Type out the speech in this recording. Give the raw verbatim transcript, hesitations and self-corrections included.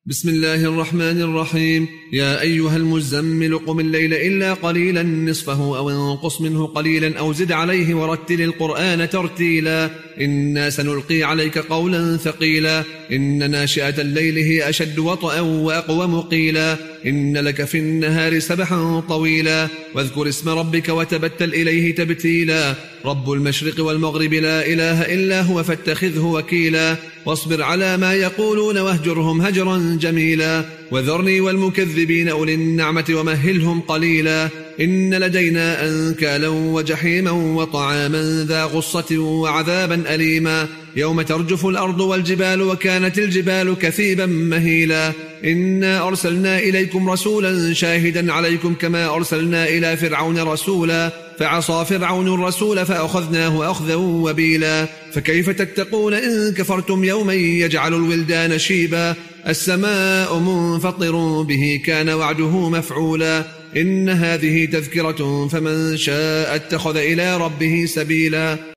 بسم الله الرحمن الرحيم. يا أيها المزمل قم الليل إلا قليلا نصفه أو انقص منه قليلا أو زد عليه ورتل القرآن ترتيلا إنا سنلقي عليك قولا ثقيلا إن ناشئة الليل هي أشد وطئا وأقوم قيلا إن لك في النهار سبحا طويلا واذكر اسم ربك وتبتل إليه تبتيلا رب المشرق والمغرب لا إله إلا هو فاتخذه وكيلا واصبر على ما يقولون واهجرهم هجرا جميلا وذرني والمكذبين أولي النعمة ومهلهم قليلا إن لدينا أنكالا وجحيما وطعاما ذا غصة وعذابا أليما يوم ترجف الأرض والجبال وكانت الجبال كثيبا مهيلا إنا أرسلنا إليكم رسولا شاهدا عليكم كما أرسلنا إلى فرعون رسولا فعصى فرعون الرسول فأخذناه أخذا وبيلا فكيف تتقون إن كفرتم يوما يجعل الولدان شيبا السماء منفطر به كان وعده مفعولا إن هذه تذكرة فمن شاء اتخذ إلى ربه سبيلا.